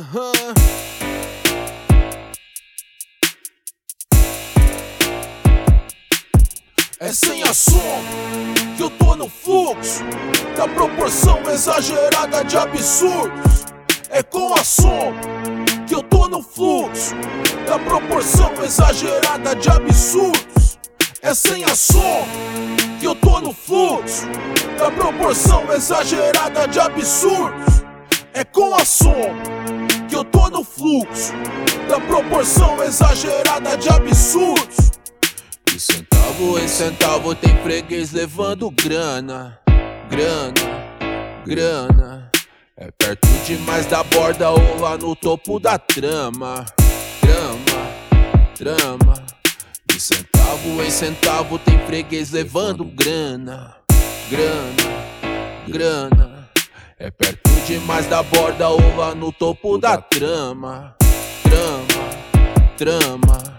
Aham. É sem assombro que eu tô no fluxo da proporção exagerada de absurdos. É com assombro que eu tô no fluxo da proporção exagerada de absurdos. É sem assombro que eu tô no fluxo da proporção exagerada de absurdos. É com assombro que eu tô no fluxo da proporção exagerada de absurdos. De centavo em centavo tem freguês levando grana, grana, grana. É perto demais da borda ou lá no topo da trama, trama, trama. De centavo em centavo tem freguês levando grana, grana, grana. É perto demais da borda ou lá no topo da trama, trama, trama.